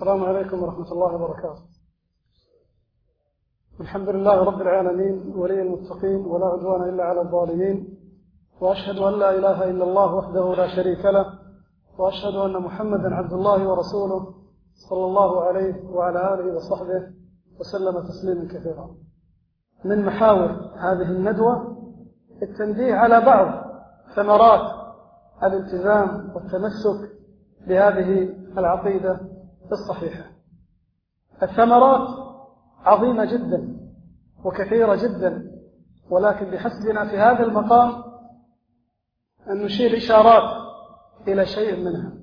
السلام عليكم ورحمة الله وبركاته. الحمد لله رب العالمين ولي المتقين ولا عدوان إلا على الظالمين، وأشهد أن لا إله إلا الله وحده لا شريك له، وأشهد أن محمدا عبد الله ورسوله صلى الله عليه وعلى آله وصحبه وسلم تسليما كثيرا. من محاور هذه الندوة التنبيه على بعض ثمرات الالتزام والتمسك بهذه العقيدة الصحيحة. الثمرات عظيمة جدا وكثيرة جدا، ولكن بحسبنا في هذا المقام أن نشير إشارات إلى شيء منها.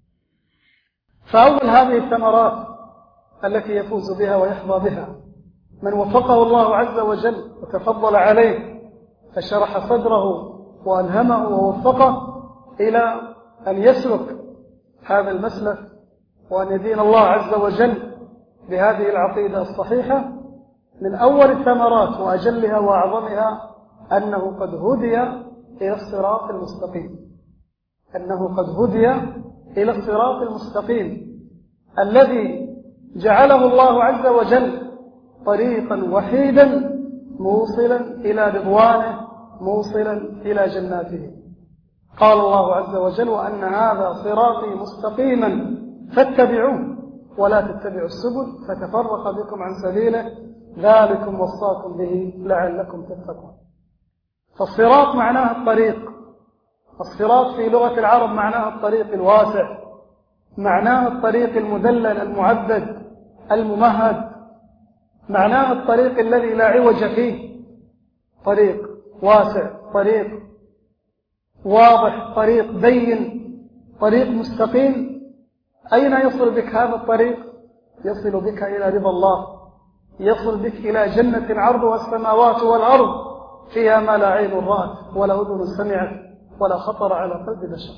فأول هذه الثمرات التي يفوز بها ويحظى بها من وفقه الله عز وجل وتفضل عليه فشرح صدره وألهمه ووفقه إلى أن يسلك هذا المسلك وأن يدين الله عز وجل بهذه العقيدة الصحيحة. من أول الثمرات وأجلها وأعظمها أنه قد هدي إلى الصراط المستقيم، أنه قد هدي إلى الصراط المستقيم الذي جعله الله عز وجل طريقا وحيدا موصلا إلى رضوانه موصلا إلى جناته. قال الله عز وجل: وأن هذا صراطي مستقيما فاتبعوه ولا تتبعوا السبل فتفرق بكم عن سبيله ذلكم وصاكم به لعلكم تتقون. فالصراط معناه الطريق. الصراط في لغة العرب معناه الطريق الواسع، معناه الطريق المدلل المعبد الممهد، معناه الطريق الذي لا عوج فيه، طريق واسع، طريق واضح، طريق بين، طريق مستقيم. أين يصل بك هذا الطريق؟ يصل بك إلى رضا الله، يصل بك إلى جنة عرضها السماوات والأرض فيها ما لا عين رأت ولا أذن سمعت ولا خطر على قلب بشر.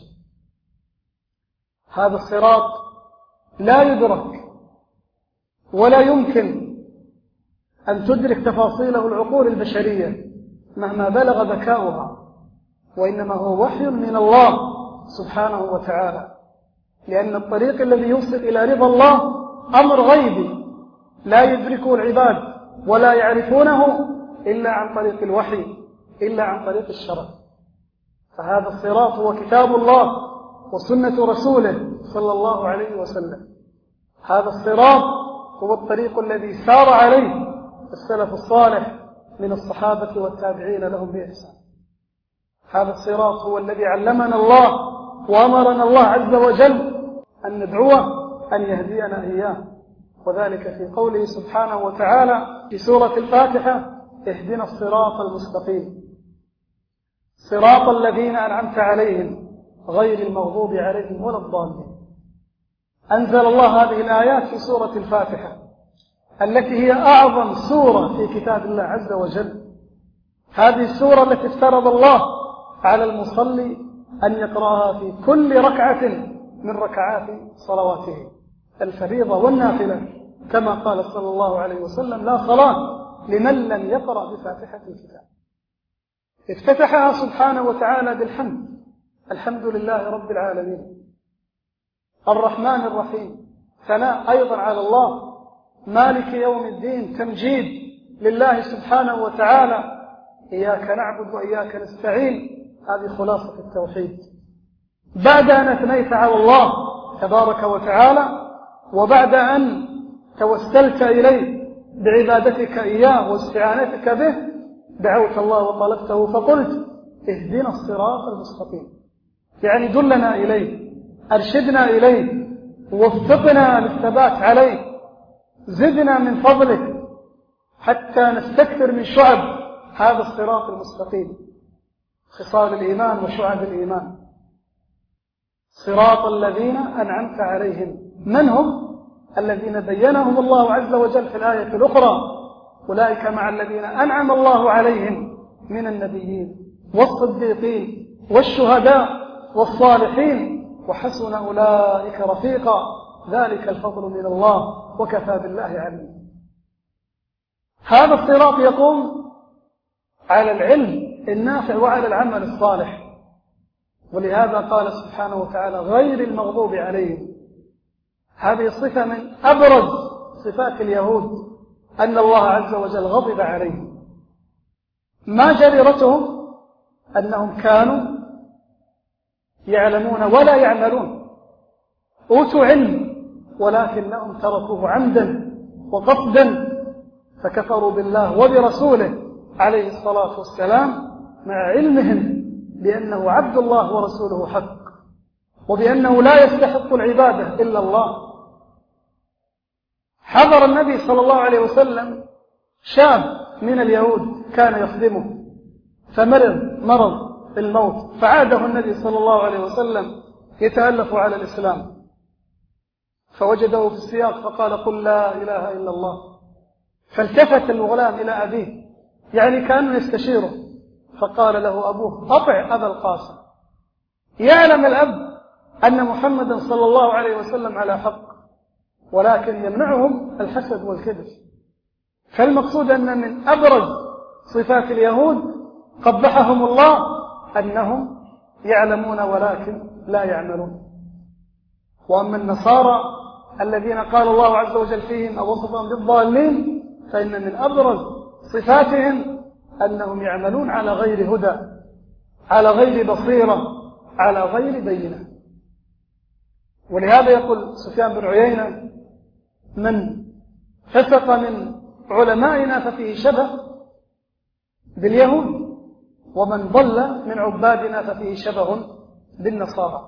هذا الصراط لا يدرك ولا يمكن أن تدرك تفاصيله العقول البشرية مهما بلغ ذكاؤها، وإنما هو وحي من الله سبحانه وتعالى، لأن الطريق الذي يوصل إلى رضا الله أمر غيبي لا يدركه العباد ولا يعرفونه إلا عن طريق الوحي، إلا عن طريق الشرع. فهذا الصراط هو كتاب الله وسنة رسوله صلى الله عليه وسلم. هذا الصراط هو الطريق الذي سار عليه السلف الصالح من الصحابة والتابعين لهم بإحسان. هذا الصراط هو الذي علمنا الله وأمرنا الله عز وجل أن ندعوه أن يهدينا إياه، وذلك في قوله سبحانه وتعالى في سورة الفاتحة: اهدنا الصراط المستقيم صراط الذين أنعمت عليهم غير المغضوب عليهم ولا الضالين. أنزل الله هذه الآيات في سورة الفاتحة التي هي أعظم سورة في كتاب الله عز وجل. هذه السورة التي افترض الله على المصلي أن يقرأها في كل ركعة من ركعات صلواته الفريضة والنافلة، كما قال صلى الله عليه وسلم: لا صلاة لمن لم يقرأ بفاتحة الكتاب. افتتحها سبحانه وتعالى بالحمد: الحمد لله رب العالمين الرحمن الرحيم، ثناء أيضا على الله، مالك يوم الدين، تمجيد لله سبحانه وتعالى، إياك نعبد وإياك نستعين. هذه خلاصة التوحيد. بعد أن أثنيت على الله تبارك وتعالى، وبعد أن توسلت إليه بعبادتك إياه واستعانتك به، دعوت الله وطلبته فقلت: اهدنا الصراط المستقيم، يعني دلنا إليه، أرشدنا إليه، وفقنا للثبات عليه، زدنا من فضلك حتى نستكثر من شعب هذا الصراط المستقيم، خصال الإيمان وشعب الإيمان. صراط الذين أنعمت عليهم، من هم؟ الذين بينهم الله عز وجل في الآية الأخرى: أولئك مع الذين أنعم الله عليهم من النبيين والصديقين والشهداء والصالحين وحسن أولئك رفيقا ذلك الفضل من الله وكفى بالله عليما. هذا الصراط يقوم على العلم النافع وعلى العمل الصالح، ولهذا قال سبحانه وتعالى: غير المغضوب عليهم. هذه صفة من أبرز صفات اليهود، أن الله عز وجل غضب عليهم. ما جريرتهم؟ أنهم كانوا يعلمون ولا يعملون، أوتوا علم ولكنهم تركوه عمدا وقصدا، فكفروا بالله وبرسوله عليه الصلاة والسلام مع علمهم بأنه عبد الله ورسوله حق، وبأنه لا يستحق العبادة إلا الله. حضر النبي صلى الله عليه وسلم شاب من اليهود كان يخدمه، فمرض الموت، فعاده النبي صلى الله عليه وسلم يتألف على الإسلام، فوجده في السياق فقال: قل لا إله إلا الله. فالتفت الغلام إلى أبيه، يعني كانوا يستشيره، فقال له أبوه: أطع أبا القاسم. يعلم الأب أن محمدا صلى الله عليه وسلم على حق، ولكن يمنعهم الحسد والكبر. فالمقصود أن من أبرز صفات اليهود قبحهم الله أنهم يعلمون ولكن لا يعملون. وأما النصارى الذين قال الله عز وجل فيهم أو وصفهم بالضالين، فإن من أبرز صفاتهم أنهم يعملون على غير هدى، على غير بصيرة، على غير بينة. ولهذا يقول سفيان بن عيينة: من فسق من علمائنا ففيه شبه باليهود، ومن ضل من عبادنا ففيه شبه بالنصارى.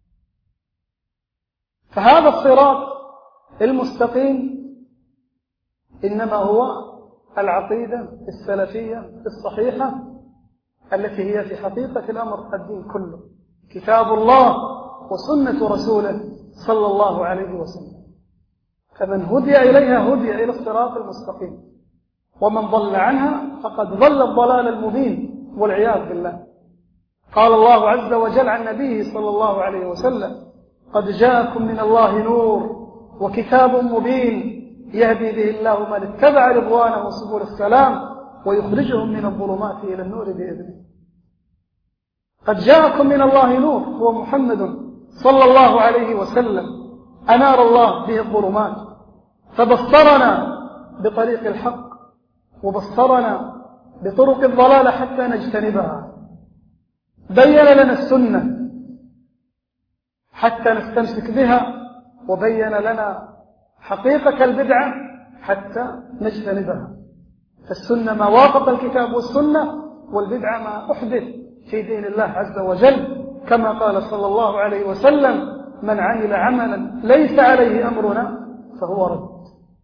فهذا الصراط المستقيم إنما هو العقيدة السلفية الصحيحة التي هي في حقيقة الأمر الدين كله، كتاب الله وسنة رسوله صلى الله عليه وسلم. فمن هدي إليها هدي إلى الصراط المستقيم، ومن ضل عنها فقد ضل الضلال المبين والعياذ بالله. قال الله عز وجل عن نبيه صلى الله عليه وسلم: قد جاءكم من الله نور وكتاب مبين يهدي به الله من اتبع رضوانه سبل السلام ويخرجهم من الظلمات إلى النور بإذنه. قد جاءكم من الله نور، هو محمد صلى الله عليه وسلم، أنار الله به الظلمات، فبصرنا بطريق الحق وبصرنا بطرق الضلال حتى نجتنبها، بين لنا السنة حتى نستمسك بها، وبين لنا حقيقة البدعة حتى نجتنبها. فالسنة ما وافق الكتاب والسنة، والبدعة ما أحدث في دين الله عز وجل، كما قال صلى الله عليه وسلم: من عمل عملا ليس عليه أمرنا فهو رد.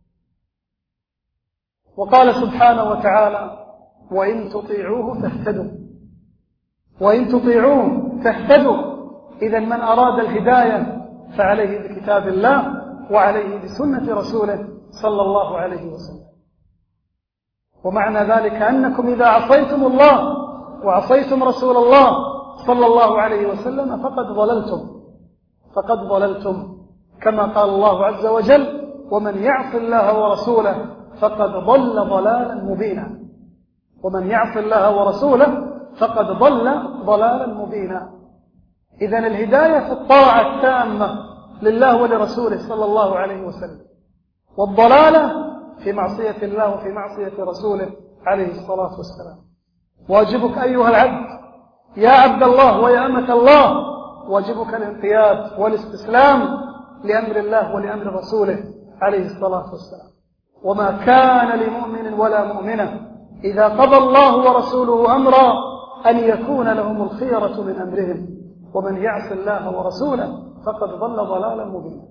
وقال سبحانه وتعالى: وإن تطيعوه تهتدوا، وإن تطيعوه تهتدوا. إذن من أراد الهداية فعليه بكتاب الله وعليه بسنة رسوله صلى الله عليه وسلم. ومعنى ذلك أنكم إذا عصيتم الله وعصيتم رسول الله صلى الله عليه وسلم فقد ضللتم، كما قال الله عز وجل: ومن يعص الله ورسوله فقد ضل ضلالا مبينا. ومن يعص الله ورسوله فقد ضل ضلالا مبينا. إذن الهداية في الطاعة التامة لله ولرسوله صلى الله عليه وسلم، والضلالة في معصية الله وفي معصية رسوله عليه الصلاة والسلام. واجبك أيها العبد يا عبد الله ويا أمة الله، واجبك الانقياد والاستسلام لأمر الله ولأمر رسوله عليه الصلاة والسلام. وما كان لمؤمن ولا مؤمنة إذا قضى الله ورسوله أمرا أن يكون لهم الخيرة من أمرهم، ومن يعص الله ورسوله فقد ضل ضلالا مبينا.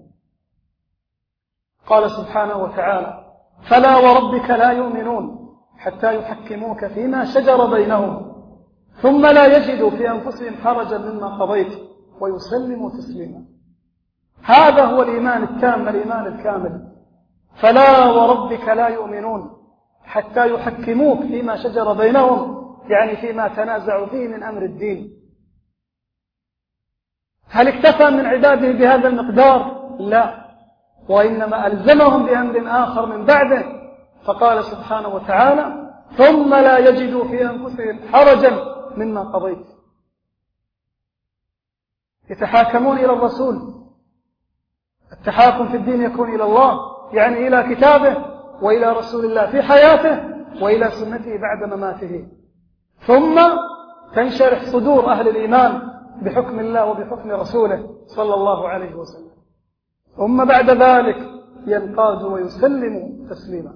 قال سبحانه وتعالى: فلا وربك لا يؤمنون حتى يحكموك فيما شجر بينهم ثم لا يجدوا في أنفسهم حرجا مما قضيت ويسلموا تسليما. هذا هو الإيمان التام، الإيمان الكامل. فلا وربك لا يؤمنون حتى يحكموك فيما شجر بينهم، يعني فيما تنازعوا فيه من أمر الدين. هل اكتفى من عباده بهذا المقدار؟ لا، وإنما ألزمهم بأمر آخر من بعده، فقال سبحانه وتعالى: ثم لا يجدوا في أنفسهم حرجا مما قضيت. يتحاكمون إلى الرسول التحاكم في الدين يكون إلى الله، يعني إلى كتابه وإلى رسول الله في حياته وإلى سنته بعد مماته، ثم تنشرح صدور أهل الإيمان بحكم الله وبحكم رسوله صلى الله عليه وسلم، ثم بعد ذلك ينقاد ويسلم تسليما.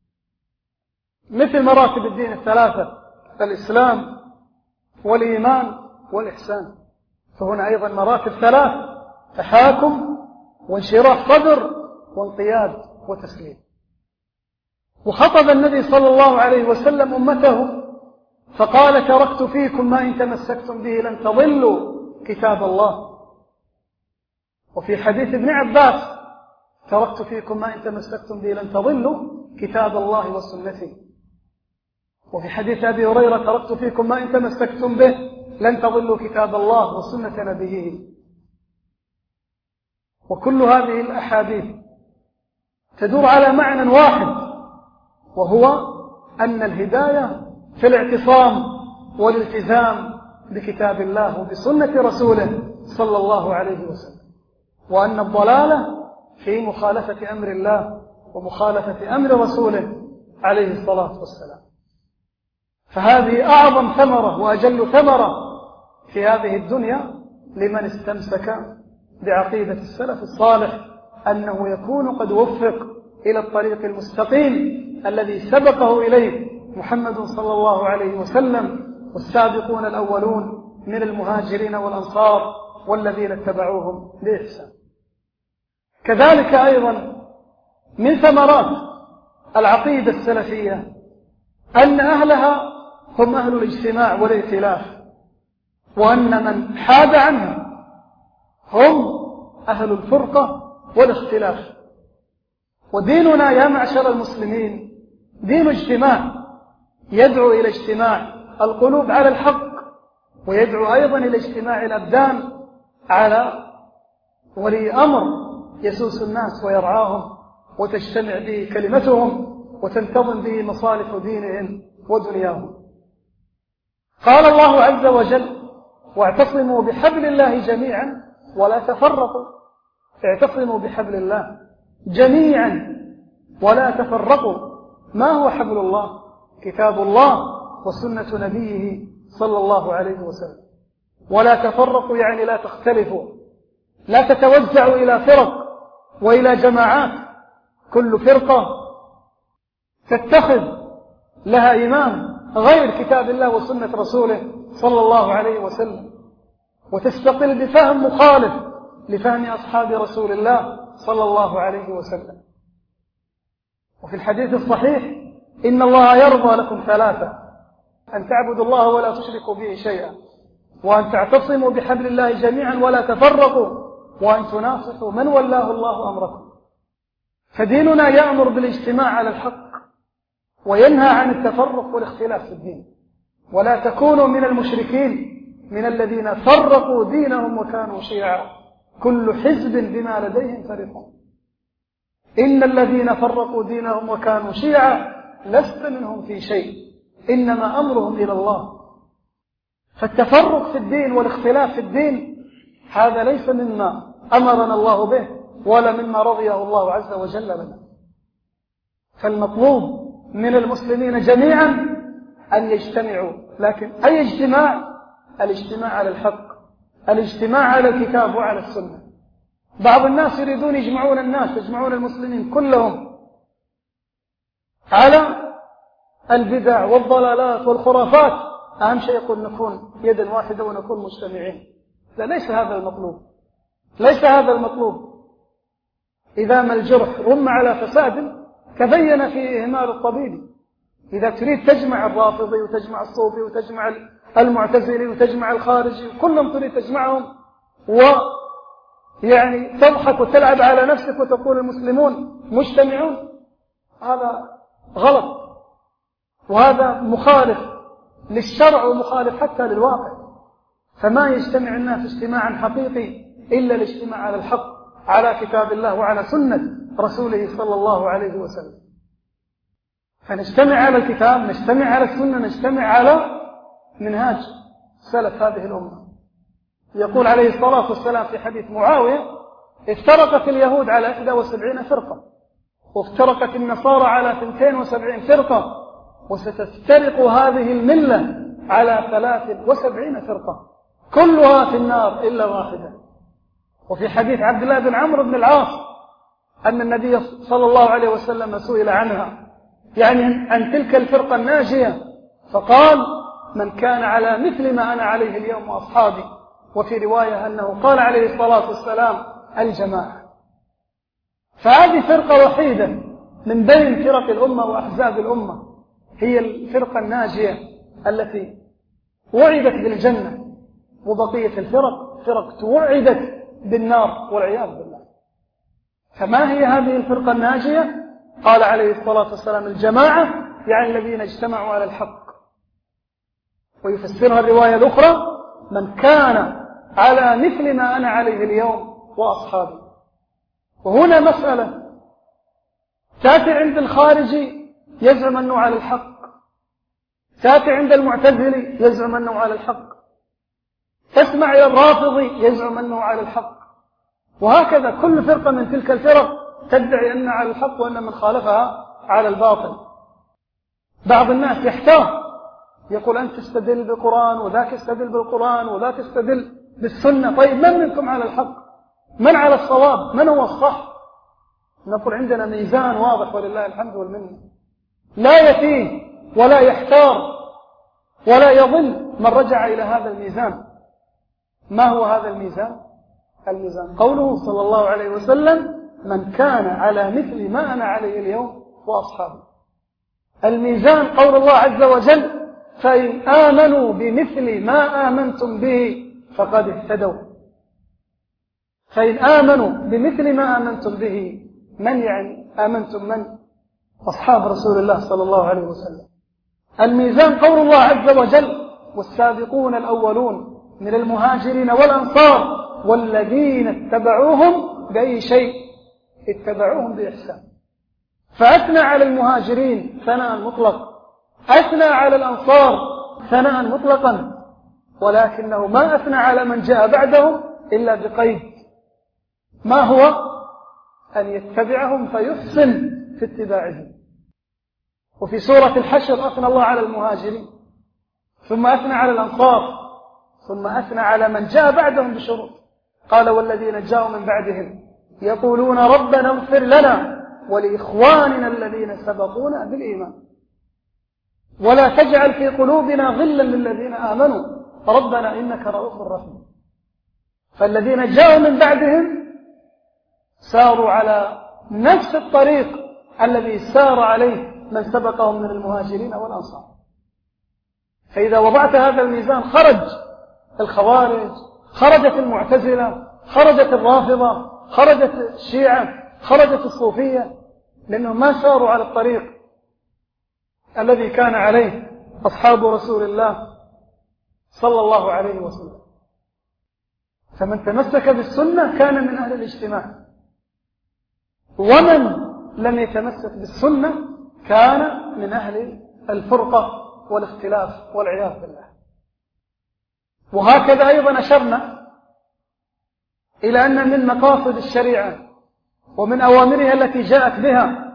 مثل مراتب الدين الثلاثة: الإسلام والإيمان والإحسان، فهنا أيضا مراتب ثلاث: تحاكم وانشراح صدر وانقياد وتسليم. وخطب النبي صلى الله عليه وسلم أمته فقال: تركت فيكم ما إن تمسكتم به لن تضلوا كتاب الله. وفي حديث ابن عباس: تركت فيكم ما إن تمسكتم به لن تضلوا كتاب الله وسنتي. وفي حديث أبي هريرة: تركت فيكم ما إن تمسكتم به لن تضلوا كتاب الله وسنة نبيه. وكل هذه الأحاديث تدور على معنى واحد، وهو أن الهداية في الاعتصام والالتزام بكتاب الله وبسنة رسوله صلى الله عليه وسلم، وأن الضلالة في مخالفة أمر الله ومخالفة أمر رسوله عليه الصلاة والسلام. فهذه أعظم ثمرة وأجل ثمرة في هذه الدنيا لمن استمسك بعقيدة السلف الصالح، أنه يكون قد وفق إلى الطريق المستقيم الذي سبقه إليه محمد صلى الله عليه وسلم والسابقون الأولون من المهاجرين والأنصار والذين اتبعوهم بإحسان. كذلك أيضا من ثمرات العقيدة السلفية أن أهلها هم أهل الاجتماع والائتلاف، وأن من حاد عنها هم أهل الفرقة والاختلاف. وديننا يا معشر المسلمين دين اجتماع، يدعو إلى اجتماع القلوب على الحق، ويدعو أيضا إلى اجتماع الأبدان على ولي أمر يسوس الناس ويرعاهم وتجتمع به كلمتهم وتنتظم به مصالح دينهم ودنياهم. قال الله عز وجل: واعتصموا بحبل الله جميعا ولا تفرقوا. اعتصموا بحبل الله جميعا ولا تفرقوا. ما هو حبل الله؟ كتاب الله وسنة نبيه صلى الله عليه وسلم. ولا تفرقوا يعني لا تختلفوا، لا تتوزعوا إلى فرق وإلى جماعات، كل فرقة تتخذ لها إمام غير كتاب الله وسنة رسوله صلى الله عليه وسلم، وتستقل بفهم مخالف لفهم أصحاب رسول الله صلى الله عليه وسلم. وفي الحديث الصحيح: إن الله يرضى لكم ثلاثة: أن تعبدوا الله ولا تشركوا به شيئا، وأن تعتصموا بحبل الله جميعا ولا تفرقوا، وأن تناصحوا من ولاه الله أمركم. فديننا يأمر بالاجتماع على الحق وينهى عن التفرق والاختلاف في الدين. ولا تكونوا من المشركين من الذين فرقوا دينهم وكانوا شيعا كل حزب بما لديهم فرحون. إن الذين فرقوا دينهم وكانوا شيعا لست منهم في شيء إنما أمرهم إلى الله. فالتفرق في الدين والاختلاف في الدين هذا ليس مما أمرنا الله به ولا مما رضيه الله عز وجل لنا. فالمطلوب من المسلمين جميعا أن يجتمعوا، لكن أي اجتماع؟ الاجتماع على الحق، الاجتماع على الكتاب وعلى السنة. بعض الناس يريدون يجمعون الناس، يجمعون المسلمين كلهم على البدع والضلالات والخرافات. أهم شيء يقول نكون يدا واحدة ونكون مجتمعين. لا، ليس هذا المطلوب، ليس هذا المطلوب. إذا ما الجرح رم على فساد تبين فيه إهمال الطبيب. إذا تريد تجمع الرافضي وتجمع الصوفي وتجمع المعتزلي وتجمع الخارجي، كلهم تريد تجمعهم ويعني تضحك وتلعب على نفسك وتقول المسلمون مجتمعون، هذا غلط، وهذا مخالف للشرع ومخالف حتى للواقع. فما يجتمع الناس اجتماعا حقيقي إلا الاجتماع على الحق، على كتاب الله وعلى سنة رسوله صلى الله عليه وسلم. فنجتمع على الكتاب، نجتمع على السنة، نجتمع على منهاج سلف هذه الأمة. يقول عليه الصلاة والسلام في حديث معاوية: افترقت اليهود على 71 فرقة، وافترقت النصارى على 72 فرقة، وستفترق هذه الملة على 73 فرقة، كلها في النار إلا واحدة. وفي حديث عبد الله بن عمرو بن العاص أن النبي صلى الله عليه وسلم سئل عنها، يعني عن تلك الفرقة الناجية، فقال: من كان على مثل ما أنا عليه اليوم وأصحابي. وفي رواية أنه قال عليه الصلاة والسلام: الجماعة. فهذه فرقة وحيدة من بين فرق الأمة وأحزاب الأمة، هي الفرقة الناجية التي وعدت بالجنة، وبقية الفرق فرق توعدت بالنار والعياذ بالله. فما هي هذه الفرقة الناجية؟ قال عليه الصلاة والسلام: الجماعة، يعني الذين اجتمعوا على الحق. ويفسرها الرواية الأخرى: من كان على مثل ما أنا عليه اليوم وأصحابي. وهنا مسألة تأتي عند الخارجي يزعم أنه على الحق، تأتي عند المعتزلي يزعم أنه على الحق، تسمع إلى الرافضي يزعم أنه على الحق، وهكذا كل فرقة من تلك الفرق تدعي أنها على الحق وأن من خالفها على الباطل. بعض الناس يحتار، يقول: أنت تستدل بالقرآن، وذاك يستدل بالقرآن، وذاك يستدل بالسنة، طيب من منكم على الحق؟ من على الصواب؟ من هو الصح؟ نقول: عندنا ميزان واضح ولله الحمد والمنة، لا يتيه ولا يحتار ولا يضل من رجع إلى هذا الميزان. ما هو هذا الميزان؟ الميزان قوله صلى الله عليه وسلم: من كان على مثل ما أنا عليه اليوم وأصحابي. الميزان قول الله عز وجل: فإن آمنوا بمثل ما آمنتم به فقد اهتدوا. فإن آمنوا بمثل ما آمنتم به، من يعني آمنتم؟ من؟ أصحاب رسول الله صلى الله عليه وسلم. الميزان قول الله عز وجل: والسابقون الأولون من المهاجرين والأنصار والذين اتبعوهم بأي شيء؟ اتبعوهم بإحسان. فأثنى على المهاجرين ثناء مطلق، أثنى على الأنصار ثناء مطلقا، ولكنه ما أثنى على من جاء بعدهم إلا بقيد، ما هو؟ أن يتبعهم فيحسن في اتباعهم. وفي سورة الحشر أثنى الله على المهاجرين، ثم أثنى على الأنصار، ثم أثنى على من جاء بعدهم بشروط. قال: والذين جاءوا من بعدهم يقولون ربنا اغفر لنا ولإخواننا الذين سبقونا بالإيمان ولا تجعل في قلوبنا غلا للذين آمنوا ربنا إنك رؤوف رحيم. فالذين جاءوا من بعدهم ساروا على نفس الطريق الذي سار عليه من سبقهم من المهاجرين والأنصار. فإذا وضعت هذا الميزان خرج الخوارج، خرجت المعتزلة، خرجت الرافضة، خرجت الشيعة، خرجت الصوفية، لأنهم ما ساروا على الطريق الذي كان عليه أصحاب رسول الله صلى الله عليه وسلم. فمن تمسك بالسنة كان من أهل الاجتماع، ومن لم يتمسك بالسنة كان من أهل الفرقة والاختلاف والعياذ بالله. وهكذا أيضا أشرنا إلى أن من مقاصد الشريعة ومن أوامرها التي جاءت بها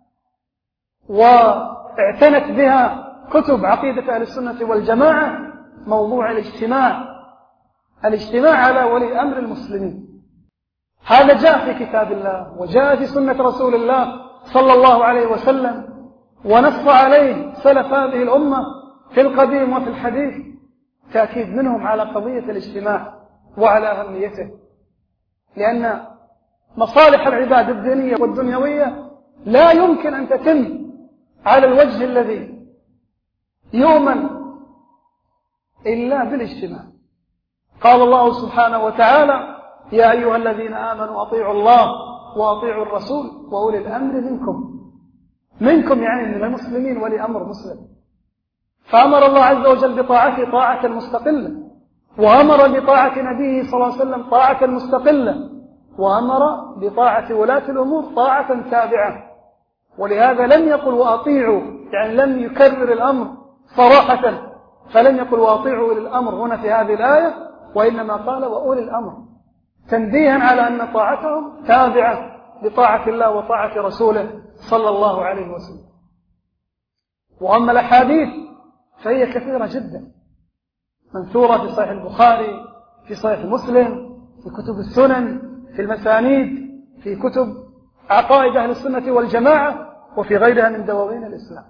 واعتنت بها كتب عقيدة أهل السنة والجماعة موضوع الاجتماع على ولي أمر المسلمين. هذا جاء في كتاب الله وجاء في سنة رسول الله صلى الله عليه وسلم، ونص عليه سلف هذه الأمة في القديم وفي الحديث، تأكيد منهم على قضية الاجتماع وعلى أهميته، لأن مصالح العباد الدينية والدنيوية لا يمكن أن تتم على الوجه الذي يؤمن إلا بالاجتماع. قال الله سبحانه وتعالى: يا أيها الذين آمنوا أطيعوا الله وأطيعوا الرسول وأولي الأمر منكم يعني من المسلمين ولي أمر مسلم. فأمر الله عز وجل بطاعته طاعة مستقلة، وأمر بطاعة نبيه صلى الله عليه وسلم طاعة مستقلة، وأمر بطاعة ولاة الأمور طاعة تابعة. ولهذا لم يقل وأطيعوا، يعني لم يكرر الأمر صراحة، فلم يقل وأطيعوا أولي الأمر هنا في هذه الآية، وإنما قال وأولي الأمر. تنبيها على أن طاعتهم تابعة لطاعة الله وطاعة رسوله صلى الله عليه وسلم. وأما الأحاديث فهي كثيرة جدا، منثورة في صحيح البخاري، في صحيح مسلم، في كتب السنن، في المسانيد، في كتب عقائد أهل السنة والجماعة، وفي غيرها من دواوين الإسلام.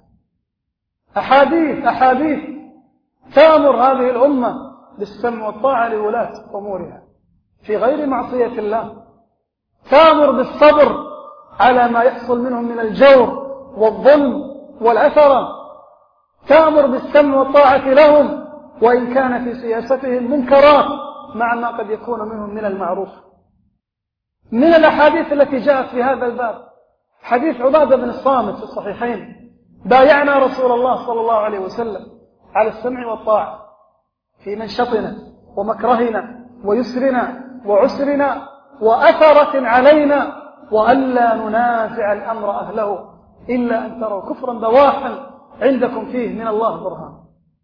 أحاديث تأمر هذه الأمة بالسمع والطاعة لولاة أمورها في غير معصية الله، تأمر بالصبر على ما يحصل منهم من الجور والظلم والأثرة، تأمر بالسمع والطاعة لهم وإن كان في سياستهم منكرات مع ما قد يكون منهم من المعروف. من الأحاديث التي جاءت في هذا الباب حديث عبادة بن الصامت في الصحيحين: بايعنا رسول الله صلى الله عليه وسلم على السمع والطاعة في منشطنا ومكرهنا ويسرنا وعسرنا وأثرة علينا، وألا ننازع الأمر أهله إلا أن تروا كفرا بواحا عندكم فيه من الله برهان.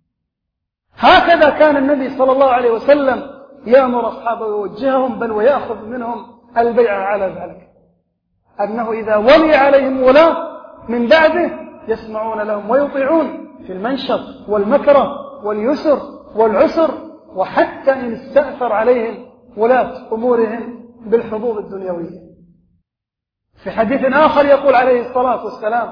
هكذا كان النبي صلى الله عليه وسلم يأمر أصحابه ويوجههم، بل ويأخذ منهم البيعة على ذلك، أنه إذا ولي عليهم ولاة من بعده يسمعون لهم ويطيعون في المنشط والمكره واليسر والعسر، وحتى إن استأثر عليهم ولاة أمورهم بالحظوظ الدنيوية. في حديث آخر يقول عليه الصلاة والسلام: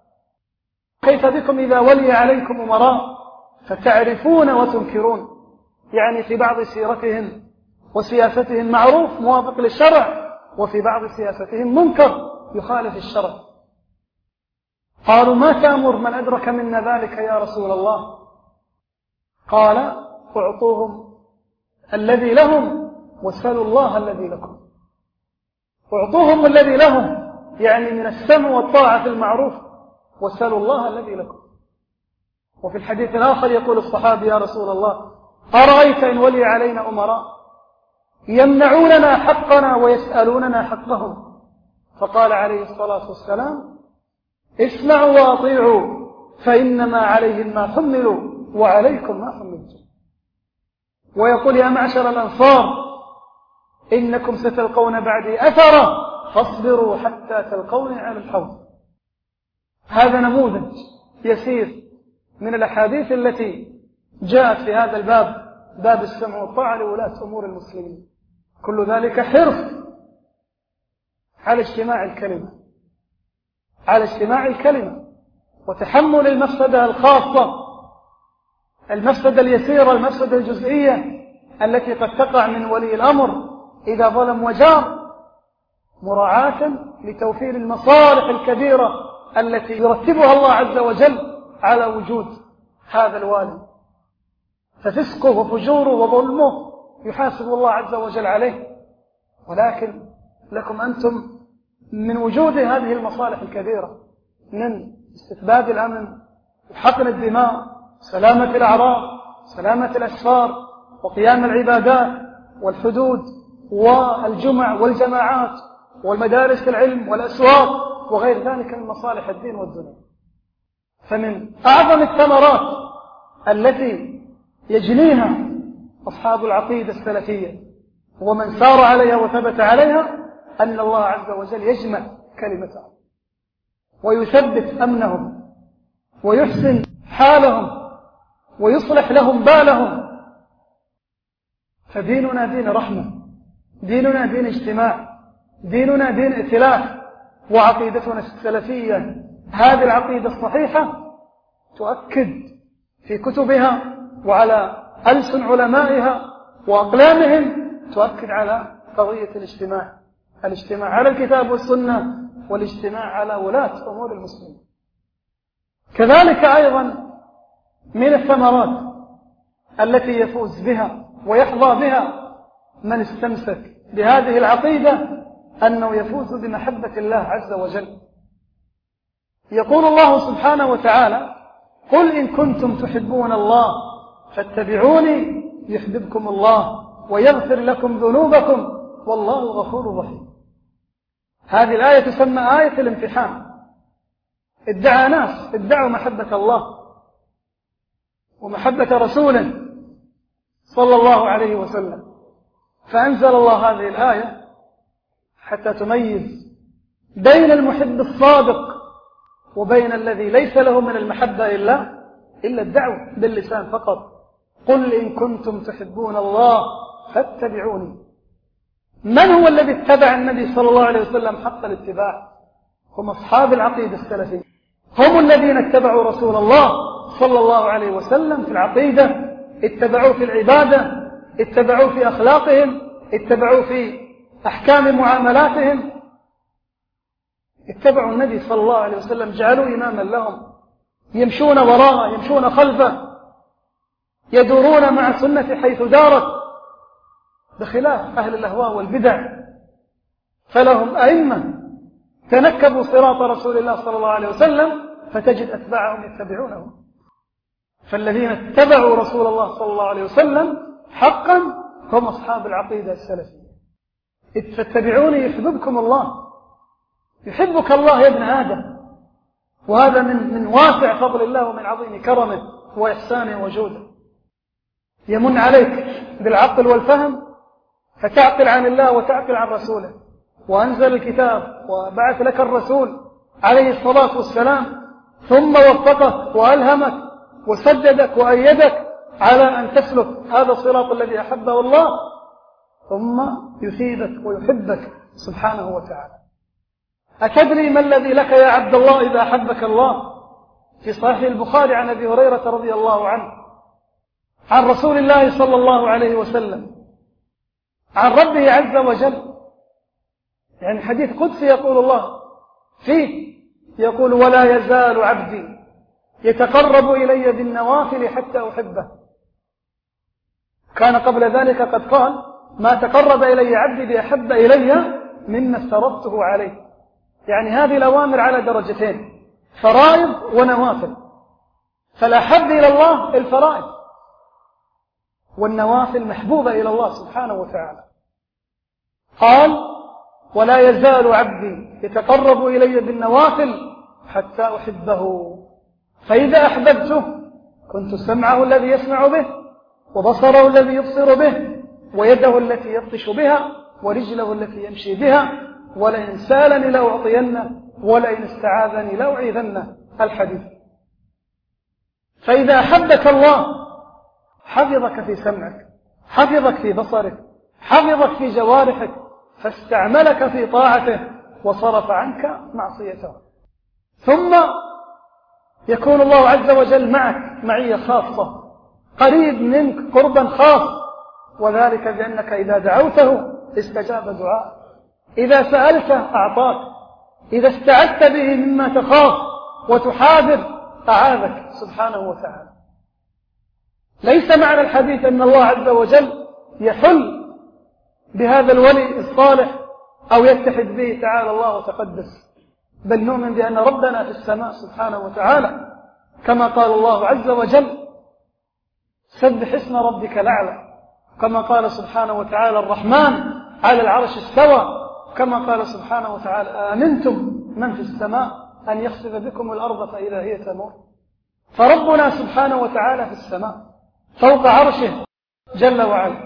كيف بكم إذا ولي عليكم أمراء فتعرفون وتنكرون، يعني في بعض سيرتهم وسياستهم معروف موافق للشرع، وفي بعض سياستهم منكر يخالف الشرع. قالوا: ما تأمر من أدرك منا ذلك يا رسول الله؟ قال: اعطوهم الذي لهم واسألوا الله الذي لكم. اعطوهم الذي لهم يعني من السمع والطاعة في المعروف، واسألوا الله الذي لكم. وفي الحديث الآخر يقول الصحابي: يا رسول الله، أرأيت إن ولي علينا أمراء يمنعوننا حقنا ويسألوننا حقهم؟ فقال عليه الصلاة والسلام: اسمعوا وأطيعوا فإنما عليهم ما حملوا وعليكم ما حملتم. ويقول: يا معشر الأنصار، إنكم ستلقون بعدي أثرا فاصبروا حتى تلقوني على الحوض. هذا نموذج يسير من الأحاديث التي جاءت في هذا الباب، باب السمع والطاعة لولاة أمور المسلمين. كل ذلك حرص على اجتماع الكلمة وتحمل المفسدة الخاصة، المفسدة اليسيرة، المفسدة الجزئية التي قد تقع من ولي الأمر إذا ظلم وجار، مراعاة لتوفير المصالح الكبيرة التي يرتبها الله عز وجل على وجود هذا الوالي. ففسقه وفجوره وظلمه يحاسب الله عز وجل عليه، ولكن لكم أنتم من وجود هذه المصالح الكبيرة من استتباب الأمن وحقن الدماء، سلامة الأعراض، سلامة الأسفار، وقيام العبادات والحدود والجمع والجماعات والمدارس العلم والأسواق وغير ذلك من مصالح الدين والدنيا. فمن أعظم الثمرات التي يجنيها أصحاب العقيدة السلفية ومن سار عليها وثبت عليها أن الله عز وجل يجمع كلمتهم ويثبت أمنهم ويحسن حالهم ويصلح لهم بالهم. فديننا دين رحمة، ديننا دين اجتماع، ديننا دين ائتلاف، وعقيدتنا السلفية هذه العقيدة الصحيحة تؤكد في كتبها وعلى ألسن علمائها وأقلامهم، تؤكد على قضية الاجتماع على الكتاب والسنة والاجتماع على ولاة أمور المسلمين. كذلك أيضا من الثمرات التي يفوز بها ويحظى بها من استمسك بهذه العقيدة أنه يفوز بمحبة الله عز وجل. يقول الله سبحانه وتعالى: قل إن كنتم تحبون الله فاتبعوني يحببكم الله ويغفر لكم ذنوبكم والله غفور رحيم. هذه الآية تسمى آية الامتحان. ادعى ناس ادعوا محبة الله ومحبة رسوله صلى الله عليه وسلم، فأنزل الله هذه الآية حتى تميز بين المحب الصادق وبين الذي ليس له من المحبة إلا الدعوة باللسان فقط. قل إن كنتم تحبون الله فاتبعوني. من هو الذي اتبع النبي صلى الله عليه وسلم حق الاتباع؟ هم أصحاب العقيدة السلفية، هم الذين اتبعوا رسول الله صلى الله عليه وسلم في العقيدة، اتبعوا في العبادة، اتبعوا في أخلاقهم، اتبعوا في أحكام معاملاتهم، اتبعوا النبي صلى الله عليه وسلم، جعلوا إماما لهم، يمشون وراءه، يمشون خلفه، يدورون مع سنة حيث دارت، بخلاف أهل الأهواء والبدع فلهم أئمة تنكبوا صراط رسول الله صلى الله عليه وسلم فتجد أتباعهم يتبعونه. فالذين اتبعوا رسول الله صلى الله عليه وسلم حقا هم أصحاب العقيدة السلفية. فاتبعوني يحببكم الله، يحبك الله يا ابن آدم، وهذا من واسع فضل الله ومن عظيم كرمه وإحسانه وجوده. يمن عليك بالعقل والفهم فتعقل عن الله وتعقل عن رسوله، وأنزل الكتاب وبعث لك الرسول عليه الصلاة والسلام، ثم وفقك وألهمك وسددك وأيدك على أن تسلك هذا الصراط الذي أحبه الله، ثم يثيبك ويحبك سبحانه وتعالى. أتدري ما الذي لك يا عبد الله إذا أحبك الله؟ في صحيح البخاري عن أبي هريرة رضي الله عنه عن رسول الله صلى الله عليه وسلم عن ربه عز وجل، يعني حديث قدسي يقول الله فيه، يقول: ولا يزال عبدي يتقرب إلي بالنوافل حتى أحبه. كان قبل ذلك قد قال: ما تقرب إلي عبدي بأحب إلي مما افترضته عليه. يعني هذه الأوامر على درجتين، فرائض ونوافل. فالأحب إلى الله الفرائض، والنوافل محبوبة إلى الله سبحانه وتعالى. قال: ولا يزال عبدي يتقرب إلي بالنوافل حتى أحبه، فإذا أحببته كنت سمعه الذي يسمع به، وبصره الذي يبصر به، ويده التي يبطش بها، ورجله التي يمشي بها، ولئن سالني لأعطينه، ولئن استعاذني لأعيذنه. الحديث. فإذا أحبك الله حفظك في سمعك، حفظك في بصرك، حفظك في جوارحك، فاستعملك في طاعته وصرف عنك معصيته. ثم يكون الله عز وجل معك معية خاصة، قريب منك قربا خاص، وذلك بأنك إذا دعوته استجاب دعاءك، إذا سألته أعطاك، إذا استعذت به مما تخاف وتحاذر أعاذك سبحانه وتعالى. ليس معنى الحديث أن الله عز وجل يحل بهذا الولي الصالح أو يتحد به تعالى الله وتقدس، بل نؤمن بأن ربنا في السماء سبحانه وتعالى، كما قال الله عز وجل: سبح اسم ربك الأعلى، كما قال سبحانه وتعالى: الرحمن على العرش استوى، كما قال سبحانه وتعالى: آمنتم من في السماء أن يخسف بكم الأرض فإذا هي تمور. فربنا سبحانه وتعالى في السماء فوق عرشه جل وعلا.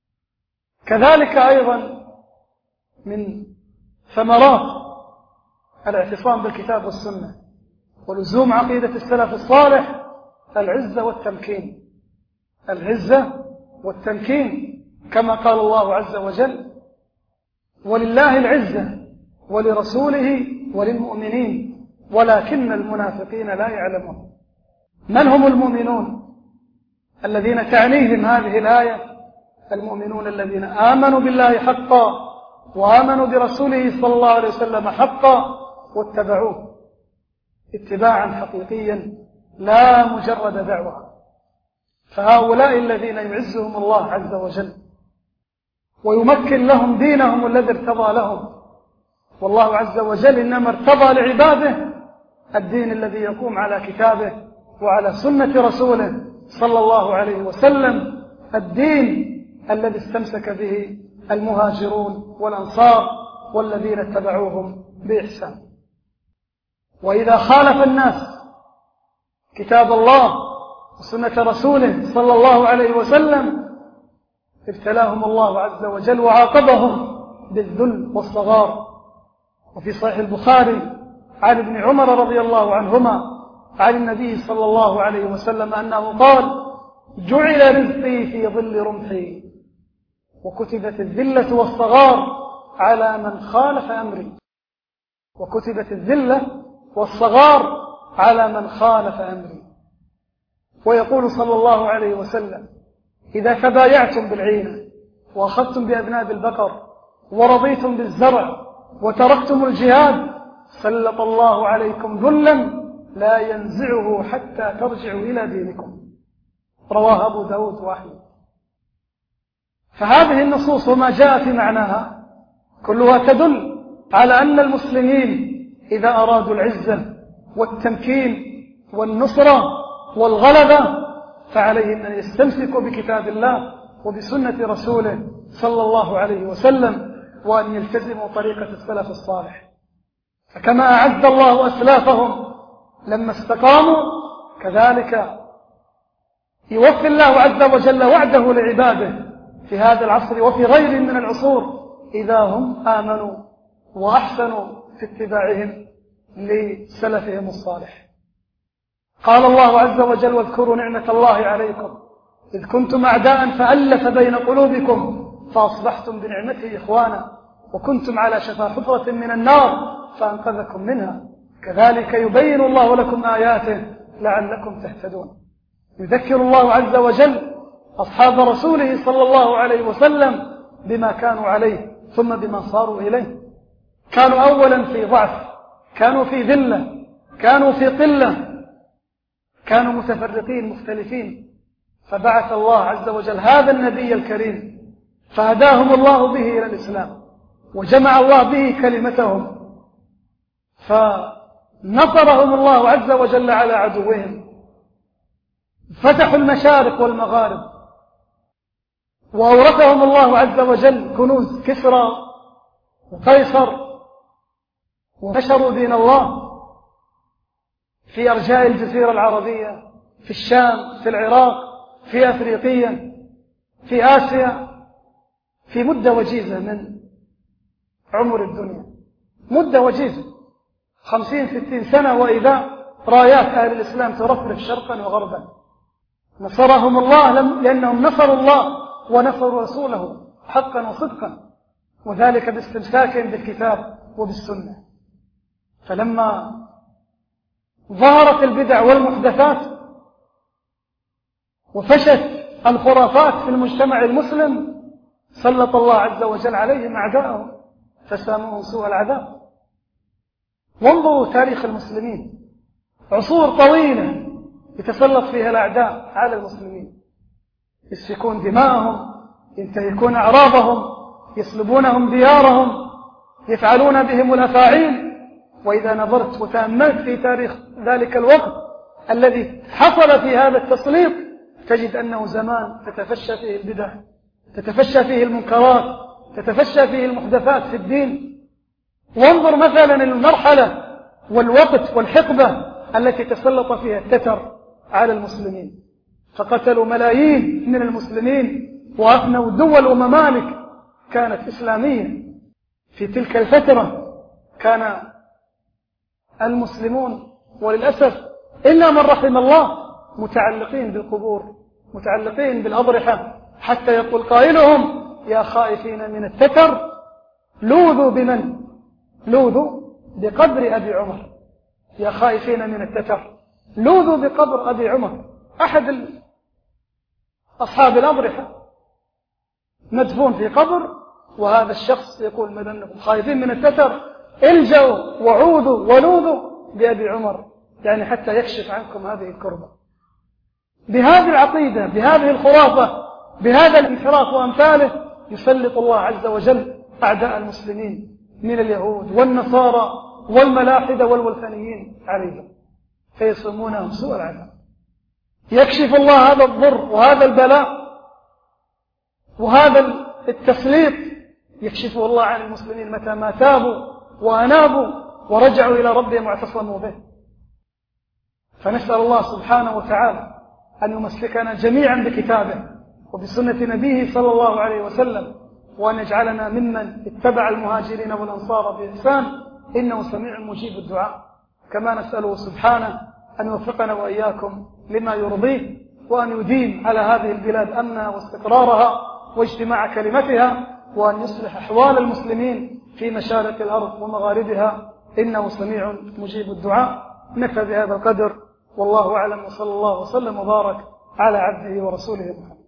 كذلك أيضا من ثمرات الاعتصام بالكتاب والسنة ولزوم عقيدة السلف الصالح العزة والتمكين، العزة والتمكين، كما قال الله عز وجل: ولله العزة ولرسوله وللمؤمنين ولكن المنافقين لا يعلمون. من هم المؤمنون الذين تعنيهم هذه الآية؟ المؤمنون الذين آمنوا بالله حقا وآمنوا برسوله صلى الله عليه وسلم حقا واتبعوه اتباعا حقيقيا لا مجرد دعوة. فهؤلاء الذين يعزهم الله عز وجل ويمكن لهم دينهم الذي ارتضى لهم، والله عز وجل إنما ارتضى لعباده الدين الذي يقوم على كتابه وعلى سنة رسوله صلى الله عليه وسلم، الدين الذي استمسك به المهاجرون والأنصار والذين اتبعوهم بإحسان. وإذا خالف الناس كتاب الله وسنة رسوله صلى الله عليه وسلم ابتلاهم الله عز وجل وعاقبهم بالذل والصغار. وفي صحيح البخاري عن ابن عمر رضي الله عنهما عن النبي صلى الله عليه وسلم أنه قال: جعل رزقي في ظل رمحي، وكتبت الذلة والصغار على من خالف أمري. وكتبت الذلة والصغار على من خالف أمري. ويقول صلى الله عليه وسلم: إذا تبايعتم بالعينة وأخذتم بأذناب البقر ورضيتم بالزرع وتركتم الجهاد سلط الله عليكم ذلا لا ينزعه حتى ترجعوا إلى دينكم. رواه أبو داود وأحمد. فهذه النصوص وما جاء في معناها كلها تدل على أن المسلمين إذا أرادوا العزة والتمكين والنصرة والغلبة فعليهم أن يستمسكوا بكتاب الله وبسنة رسوله صلى الله عليه وسلم، وأن يلتزموا طريقة السلف الصالح. فكما أعد الله أسلافهم لما استقاموا كذلك يوفي الله عز وجل وعده لعباده في هذا العصر وفي غيره من العصور إذا هم آمنوا وأحسنوا في اتباعهم لسلفهم الصالح. قال الله عز وجل: واذكروا نعمة الله عليكم إذ كنتم أعداء فألف بين قلوبكم فأصبحتم بنعمته إخوانا وكنتم على شفا حفرة من النار فأنقذكم منها كذلك يبين الله لكم آياته لعلكم تهتدون. يذكر الله عز وجل أصحاب رسوله صلى الله عليه وسلم بما كانوا عليه ثم بما صاروا إليه. كانوا أولا في ضعف، كانوا في ذلة، كانوا في قلة، كانوا متفرقين مختلفين، فبعث الله عز وجل هذا النبي الكريم فهداهم الله به إلى الإسلام وجمع الله به كلمتهم، فنصرهم الله عز وجل على عدوهم، فتحوا المشارق والمغارب، وأورثهم الله عز وجل كنوز كسرى وقيصر، ونشروا دين الله في أرجاء الجزيرة العربية، في الشام، في العراق، في أفريقيا، في آسيا، في مدة وجيزة من عمر الدنيا، مدة وجيزة 50-60 سنة، وإذا رايات أهل الإسلام ترفرف شرقا وغربا. نصرهم الله لأنهم نصروا الله ونصروا رسوله حقا وصدقا، وذلك باستمساكهم بالكتاب وبالسنة. فلما ظهرت البدع والمحدثات وفشت الخرافات في المجتمع المسلم سلط الله عز وجل عليهم أعداءهم فساموهم سوء العذاب. وانظروا تاريخ المسلمين، عصور طويلة يتسلط فيها الأعداء على المسلمين، يسفكون دماءهم، ينتهكون أعراضهم، يسلبونهم ديارهم، يفعلون بهم الأفاعيل. وإذا نظرت وتأملت في تاريخ ذلك الوقت الذي حصل في هذا التسليط تجد أنه زمان تتفشى فيه البدع، تتفشى فيه المنكرات، تتفشى فيه المحدثات في الدين. وانظر مثلا المرحلة والوقت والحقبة التي تسلط فيها التتر على المسلمين، فقتلوا ملايين من المسلمين وأفنوا دول وممالك كانت إسلامية. في تلك الفترة كان المسلمون وللأسف إلا من رحم الله متعلقين بالقبور، متعلقين بالأضرحة، حتى يقول قائلهم: يا خائفين من التتر لوذوا بمن؟ لوذوا بقبر أبي عمر. يا خائفين من التتر لوذوا بقبر أبي عمر، أحد أصحاب الأضرحة مدفون في قبر، وهذا الشخص يقول: ما دامكم خائفين من التتر الجوا وعوذوا ولوذوا بأبي عمر، يعني حتى يكشف عنكم هذه الكربة. بهذه العقيدة، بهذه الخرافة، بهذا الانحراف وأمثاله يسلط الله عز وجل أعداء المسلمين من اليهود والنصارى والملاحدة والوثنيين عليهم فيصومونهم سوء العذاب. يكشف الله هذا الضر وهذا البلاء وهذا التسليط يكشفه الله عن المسلمين متى ما تابوا وأنابوا ورجعوا إلى ربهم واعتصموا به. فنسأل الله سبحانه وتعالى أن يمسكنا جميعا بكتابه وبسنة نبيه صلى الله عليه وسلم، وأن يجعلنا ممن اتبع المهاجرين والأنصار بإحسان، إنه سميع مجيب الدعاء. كما نسأله سبحانه أن يوفقنا وإياكم لما يرضيه، وأن يديم على هذه البلاد أمنها واستقرارها واجتماع كلمتها، وأن يصلح أحوال المسلمين في مشارق الأرض ومغاربها، إنه سميع مجيب الدعاء. نكفى بهذا القدر، والله أعلم، وصلى الله وسلم وبارك على عبده ورسوله محمد.